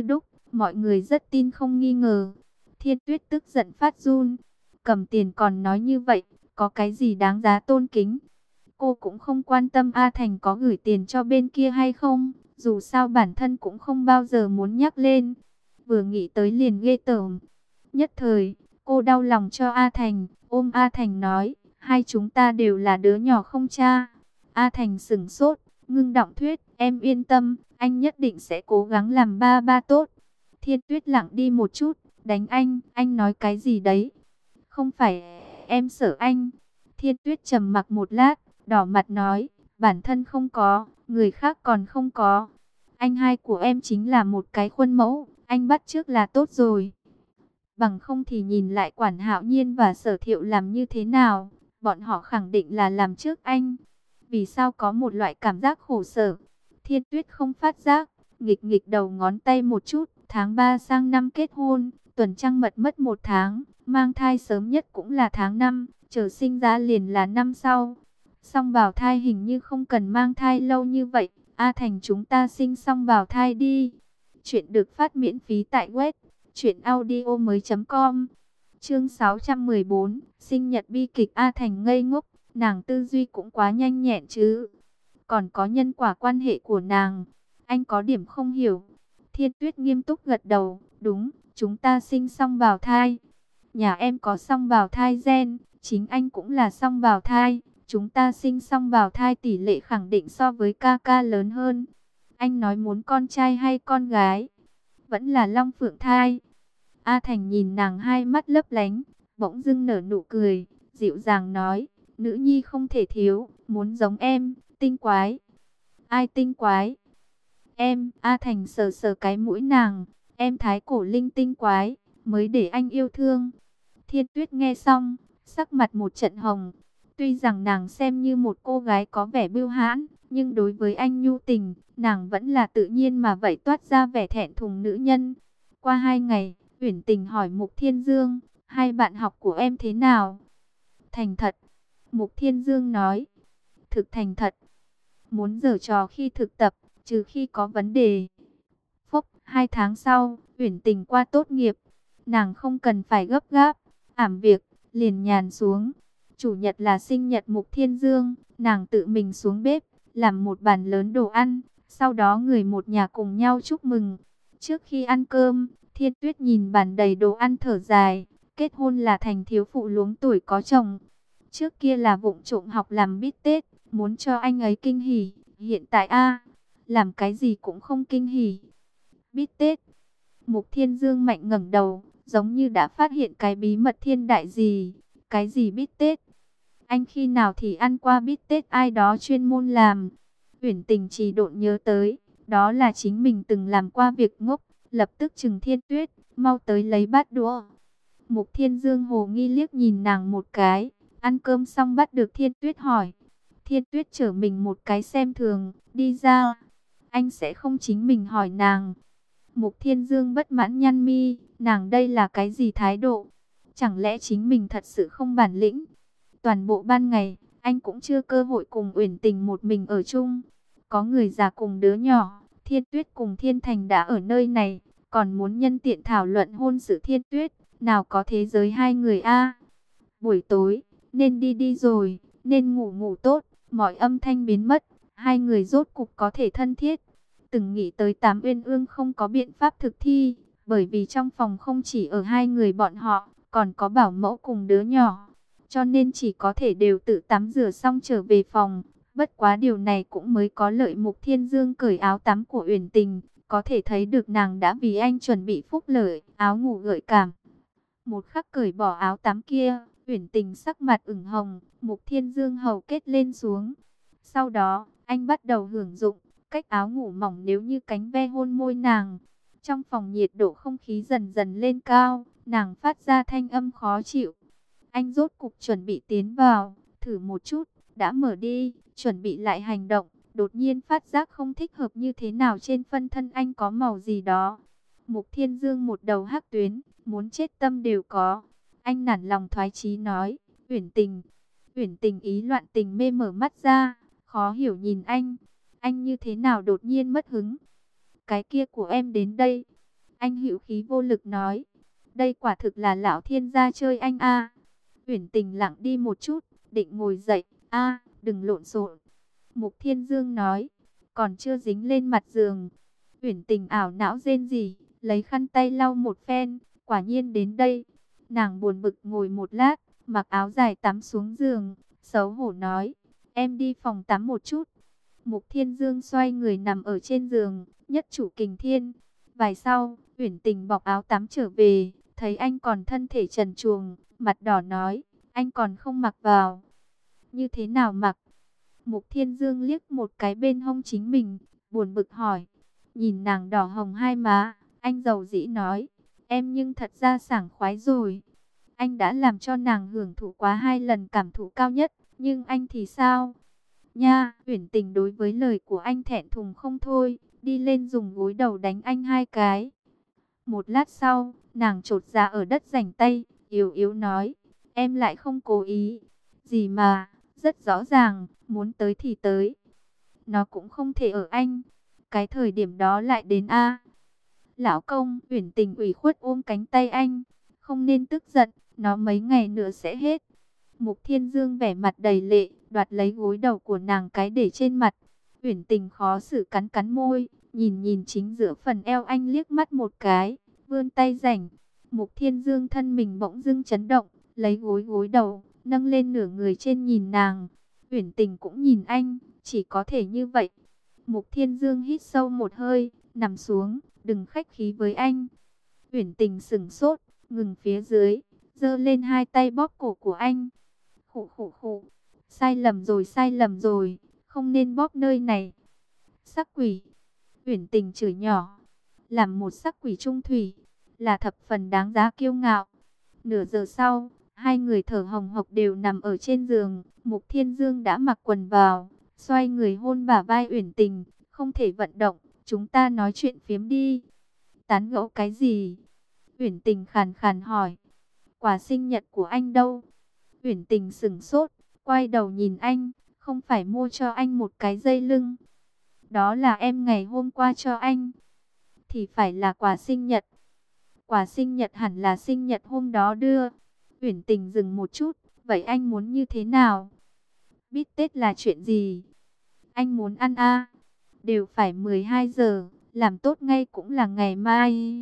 Mọi người rất tin không nghi ngờ. Thiên Tuyết tức giận phát run. Cầm tiền còn nói như vậy, có cái gì đáng giá tôn kính? Cô cũng không quan tâm A Thành có gửi tiền cho bên kia hay không. Dù sao bản thân cũng không bao giờ muốn nhắc lên. Vừa nghĩ tới liền ghê tởm. Nhất thời, cô đau lòng cho A Thành. Ôm A Thành nói, hai chúng ta đều là đứa nhỏ không cha. A Thành sửng sốt, ngưng giọng thuyết, em yên tâm, anh nhất định sẽ cố gắng làm ba ba tốt. Thiên Tuyết lặng đi một chút, đánh anh nói cái gì đấy? Không phải em sợ anh. Thiên Tuyết trầm mặc một lát, đỏ mặt nói, bản thân không có, người khác còn không có. Anh hai của em chính là một cái khuôn mẫu, anh bắt chước là tốt rồi. Bằng không thì nhìn lại Quản Hạo Nhiên và Sở Thiệu làm như thế nào, bọn họ khẳng định là làm trước anh. Vì sao có một loại cảm giác khổ sở? Thiên Tuyết không phát giác, nghịch nghịch đầu ngón tay một chút, tháng 3 sang năm kết hôn, tuần trăng mật mất 1 tháng, mang thai sớm nhất cũng là tháng 5, chờ sinh ra liền là năm sau. Song bào thai hình như không cần mang thai lâu như vậy, A Thành chúng ta sinh song bào thai đi. Chuyện được phát miễn phí tại web truyệnaudiomoi.com. Chương 614, sinh nhật bi kịch. A Thành ngây ngốc, nàng tư duy cũng quá nhanh nhẹn chứ. Còn có nhân quả quan hệ của nàng, anh có điểm không hiểu. Thiên Tuyết nghiêm túc gật đầu, đúng, chúng ta sinh song bào thai. Nhà em có song bào thai gen, chính anh cũng là song bào thai. Chúng ta sinh song bào thai tỷ lệ khẳng định so với ca ca lớn hơn. Anh nói muốn con trai hay con gái? Vẫn là long phượng thai. A Thành nhìn nàng hai mắt lấp lánh, bỗng dưng nở nụ cười, dịu dàng nói, nữ nhi không thể thiếu, muốn giống em, tinh quái. Ai tinh quái? Em. A Thành sờ sờ cái mũi nàng, em thái cổ linh tinh quái, mới để anh yêu thương. Thiên Tuyết nghe xong, sắc mặt một trận hồng. Tuy rằng nàng xem như một cô gái có vẻ bưu hãn, nhưng đối với anh nhu tình, nàng vẫn là tự nhiên mà vậy toát ra vẻ thẹn thùng nữ nhân. Qua 2 ngày, Uyển Tình hỏi Mục Thiên Dương, hai bạn học của em thế nào? Thành thật. Mục Thiên Dương nói. Thực thành thật. Muốn giở trò khi thực tập, trừ khi có vấn đề. Phúc, 2 tháng sau, Uyển Tình qua tốt nghiệp. Nàng không cần phải gấp gáp, ảm việc, liền nhàn xuống. Chủ nhật là sinh nhật Mục Thiên Dương, nàng tự mình xuống bếp, làm một bàn lớn đồ ăn. Sau đó người một nhà cùng nhau chúc mừng. Trước khi ăn cơm, Thiên Tuyết nhìn bàn đầy đồ ăn thở dài. Kết hôn là thành thiếu phụ luống tuổi có chồng. Trước kia là vụng trộm học làm bít tết, muốn cho anh ấy kinh hỉ. Hiện tại làm cái gì cũng không kinh hỉ. Bít tết. Mục Thiên Dương mạnh ngẩng đầu, giống như đã phát hiện cái bí mật thiên đại gì. Cái gì bít tết? Anh khi nào thì ăn qua bít tết ai đó chuyên môn làm. Uyển Tình trì độn nhớ tới, đó là chính mình từng làm qua việc ngốc, lập tức trừng Thiên Tuyết, mau tới lấy bát đũa. Mục Thiên Dương hồ nghi liếc nhìn nàng một cái, ăn cơm xong bắt được Thiên Tuyết hỏi. Thiên Tuyết trở mình một cái xem thường, đi ra. Anh sẽ không chính mình hỏi nàng. Mục Thiên Dương bất mãn nhăn mi, nàng đây là cái gì thái độ? Chẳng lẽ chính mình thật sự không bản lĩnh? Toàn bộ ban ngày, anh cũng chưa cơ hội cùng Uyển Tình một mình ở chung. Có người già cùng đứa nhỏ, Thiên Tuyết cùng Thiên Thành đã ở nơi này, còn muốn nhân tiện thảo luận hôn sự Thiên Tuyết, nào có thế giới hai người Buổi tối, nên đi đi rồi, nên ngủ ngủ tốt, mọi âm thanh biến mất, hai người rốt cục có thể thân thiết. Từng nghĩ tới Tám Uyên Ương không có biện pháp thực thi, bởi vì trong phòng không chỉ ở hai người bọn họ, còn có bảo mẫu cùng đứa nhỏ. Cho nên chỉ có thể đều tự tắm rửa xong trở về phòng. Bất quá điều này cũng mới có lợi. Mục Thiên Dương cởi áo tắm của Uyển Tình, có thể thấy được nàng đã vì anh chuẩn bị phúc lợi, áo ngủ gợi cảm. Một khắc cởi bỏ áo tắm kia, Uyển Tình sắc mặt ửng hồng, Mục Thiên Dương hầu kết lên xuống. Sau đó, anh bắt đầu hưởng dụng, cách áo ngủ mỏng nếu như cánh ve hôn môi nàng. Trong phòng nhiệt độ không khí dần dần lên cao, nàng phát ra thanh âm khó chịu. Anh rốt cục chuẩn bị tiến vào, thử một chút, đã mở đi, chuẩn bị lại hành động. Đột nhiên phát giác không thích hợp như thế nào trên phân thân anh có màu gì đó. Mục Thiên Dương một đầu hắc tuyến, muốn chết tâm đều có. Anh nản lòng thoái chí nói, Uyển Tình. Uyển Tình ý loạn tình mê mở mắt ra, khó hiểu nhìn anh như thế nào đột nhiên mất hứng. Cái kia của em đến đây. Anh hữu khí vô lực nói, đây quả thực là lão thiên gia chơi anh a. Uyển Tình lặng đi một chút, định ngồi dậy. A, đừng lộn xộn. Mục Thiên Dương nói, còn chưa dính lên mặt giường. Uyển Tình ảo não rên rỉ, lấy khăn tay lau một phen, quả nhiên đến đây. Nàng buồn bực ngồi một lát, mặc áo dài tắm xuống giường, xấu hổ nói, em đi phòng tắm một chút. Mục Thiên Dương xoay người nằm ở trên giường, nhất chủ kình thiên. Vài sau, Uyển Tình bọc áo tắm trở về, thấy anh còn thân thể trần truồng, mặt đỏ nói, anh còn không mặc vào. Như thế nào mặc? Mục Thiên Dương liếc một cái bên hông chính mình, buồn bực hỏi. Nhìn nàng đỏ hồng hai má, anh dầu dĩ nói, em nhưng thật ra sảng khoái rồi. Anh đã làm cho nàng hưởng thụ quá 2 lần cảm thụ cao nhất, nhưng anh thì sao? Nha, Uyển Tình đối với lời của anh thẹn thùng không thôi, đi lên dùng gối đầu đánh anh 2 cái. Một lát sau, nàng chột dạ ở đất rảnh tay, yếu yếu nói, em lại không cố ý. Gì mà, rất rõ ràng, muốn tới thì tới. Nó cũng không thể ở anh. Cái thời điểm đó lại đến a. Lão công, Uyển Tình ủy khuất ôm cánh tay anh. Không nên tức giận, nó mấy ngày nữa sẽ hết. Mục Thiên Dương vẻ mặt đầy lệ, đoạt lấy gối đầu của nàng cái để trên mặt. Uyển Tình khó xử cắn cắn môi, nhìn nhìn chính giữa phần eo anh liếc mắt một cái, vươn tay rảnh. Mục Thiên Dương thân mình bỗng dưng chấn động, lấy gối đầu, nâng lên nửa người trên nhìn nàng. Uyển Tình cũng nhìn anh, chỉ có thể như vậy. Mục Thiên Dương hít sâu một hơi, nằm xuống, đừng khách khí với anh. Uyển Tình sững sốt, ngừng phía dưới, giơ lên 2 tay bóp cổ của anh. Khụ khụ khụ, sai lầm rồi, không nên bóp nơi này. Sắc quỷ, Uyển Tình chửi nhỏ, làm một sắc quỷ trung thủy, là thập phần đáng giá kiêu ngạo. Nửa giờ sau, hai người thở hồng hộc đều nằm ở trên giường. Mục Thiên Dương đã mặc quần vào, xoay người hôn bả vai Uyển Tình, không thể vận động, chúng ta nói chuyện phiếm đi. Tán gẫu cái gì? Uyển Tình khàn khàn hỏi. Quà sinh nhật của anh đâu? Uyển Tình sững sốt, quay đầu nhìn anh, không phải mua cho anh một cái dây lưng. Đó là em ngày hôm qua cho anh. Thì phải là quà sinh nhật. Quà sinh nhật hẳn là sinh nhật hôm đó đưa. Uyển Tình dừng một chút, vậy anh muốn như thế nào? Biết Tết là chuyện gì? Anh muốn ăn a? Đều phải 12 giờ, làm tốt ngay cũng là ngày mai.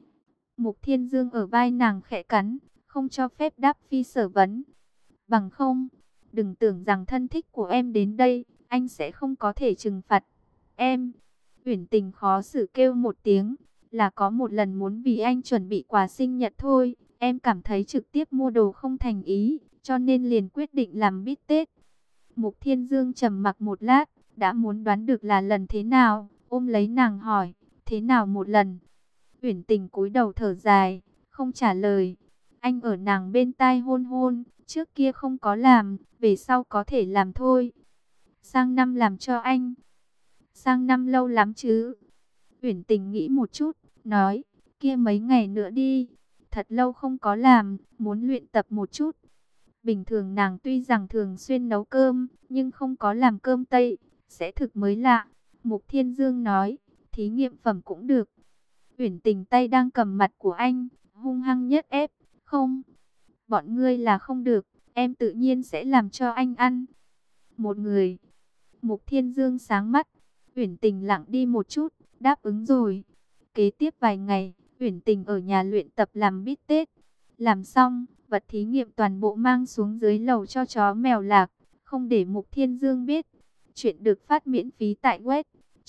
Mục Thiên Dương ở vai nàng khẽ cắn, không cho phép đáp phi sở vấn. Bằng không, đừng tưởng rằng thân thích của em đến đây, anh sẽ không có thể trừng phạt em. Uyển Tình khó xử kêu một tiếng, là có một lần muốn vì anh chuẩn bị quà sinh nhật thôi. Em cảm thấy trực tiếp mua đồ không thành ý, cho nên liền quyết định làm bít tết. Mục Thiên Dương trầm mặc một lát, đã muốn đoán được là lần thế nào, ôm lấy nàng hỏi, thế nào một lần? Uyển Tình cúi đầu thở dài, không trả lời. Anh ở nàng bên tai hôn hôn, trước kia không có làm, về sau có thể làm thôi. Sang năm làm cho anh. Sang năm lâu lắm chứ? Uyển Tình nghĩ một chút, nói, kia mấy ngày nữa đi. Thật lâu không có làm, muốn luyện tập một chút. Bình thường nàng tuy rằng thường xuyên nấu cơm, nhưng không có làm cơm Tây, sẽ thực mới lạ. Mục Thiên Dương nói, thí nghiệm phẩm cũng được. Uyển Tình tay đang cầm mặt của anh, hung hăng nhất ép, không, bọn ngươi là không được, em tự nhiên sẽ làm cho anh ăn. Một người. Mục Thiên Dương sáng mắt, Uyển Tình lặng đi một chút, đáp ứng rồi. Kế tiếp vài ngày, Uyển Tình ở nhà luyện tập làm bít tết. Làm xong, vật thí nghiệm toàn bộ mang xuống dưới lầu cho chó mèo lạc, không để Mục Thiên Dương biết. Chuyện được phát miễn phí tại web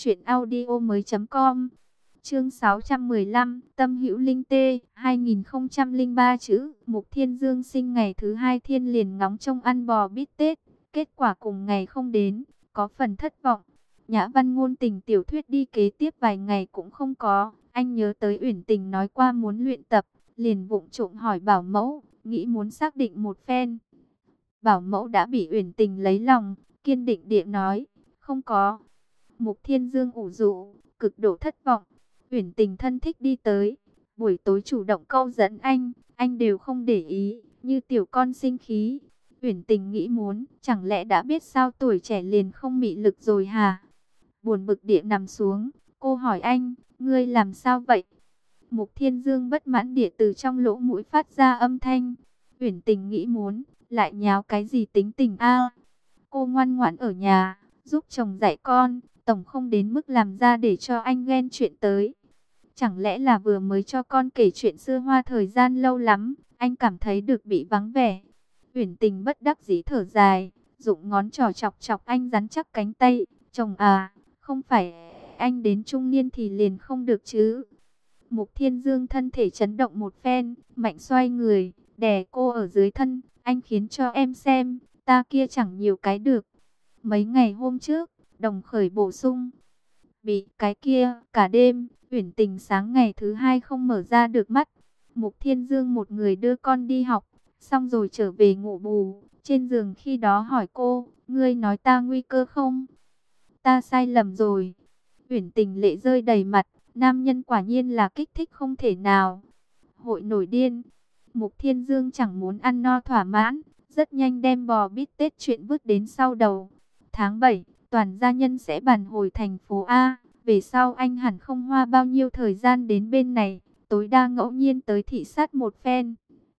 truyệnaudiomoi.com. Chương 615, Tâm Hữu Linh Tê, 2003 chữ. Mục Thiên Dương sinh ngày thứ 2 thiên liền ngóng trông ăn bò bít tết, kết quả cùng ngày không đến, có phần thất vọng. Nhã văn ngôn tình tiểu thuyết đi kế tiếp vài ngày cũng không có. Anh nhớ tới Uyển Tình nói qua muốn luyện tập, liền vụng trộm hỏi bảo mẫu, nghĩ muốn xác định một phen. Bảo mẫu đã bị Uyển Tình lấy lòng, kiên định địa nói, không có. Mục Thiên Dương ủ rũ, cực độ thất vọng. Uyển Tình thân thích đi tới, buổi tối chủ động câu dẫn anh đều không để ý, như tiểu con sinh khí. Uyển Tình nghĩ muốn, chẳng lẽ đã biết sao tuổi trẻ liền không mị lực rồi hả? Buồn bực địa nằm xuống, cô hỏi anh, ngươi làm sao vậy? Mục Thiên Dương bất mãn địa từ trong lỗ mũi phát ra âm thanh. Uyển Tình nghĩ muốn, lại nháo cái gì tính tình a? Cô ngoan ngoãn ở nhà, giúp chồng dạy con, tổng không đến mức làm ra để cho anh ghen chuyện tới. Chẳng lẽ là vừa mới cho con kể chuyện xưa hoa thời gian lâu lắm, anh cảm thấy được bị vắng vẻ. Uyển Tình bất đắc dĩ thở dài, dụng ngón trỏ chọc chọc anh rắn chắc cánh tay. Chồng à, không phải anh đến trung niên thì liền không được chứ? Mục Thiên Dương thân thể chấn động một phen, mạnh xoay người, đè cô ở dưới thân. Anh khiến cho em xem, ta kia chẳng nhiều cái được. Mấy ngày hôm trước, Đồng Khởi bổ sung. Bị cái kia, cả đêm, Uyển Tình sáng ngày thứ hai không mở ra được mắt. Mục Thiên Dương một người đưa con đi học, xong rồi trở về ngủ bù. Trên giường khi đó hỏi cô, ngươi nói ta nguy cơ không? Ta sai lầm rồi. Uyển Tình lệ rơi đầy mặt, nam nhân quả nhiên là kích thích không thể nào. Hội nổi điên. Mục Thiên Dương chẳng muốn ăn no thỏa mãn, rất nhanh đem bò bít tết chuyện vứt đến sau đầu. Tháng 7, toàn gia nhân sẽ bàn hồi thành phố A. Về sau anh hẳn không hoa bao nhiêu thời gian đến bên này, tối đa ngẫu nhiên tới thị sát một phen.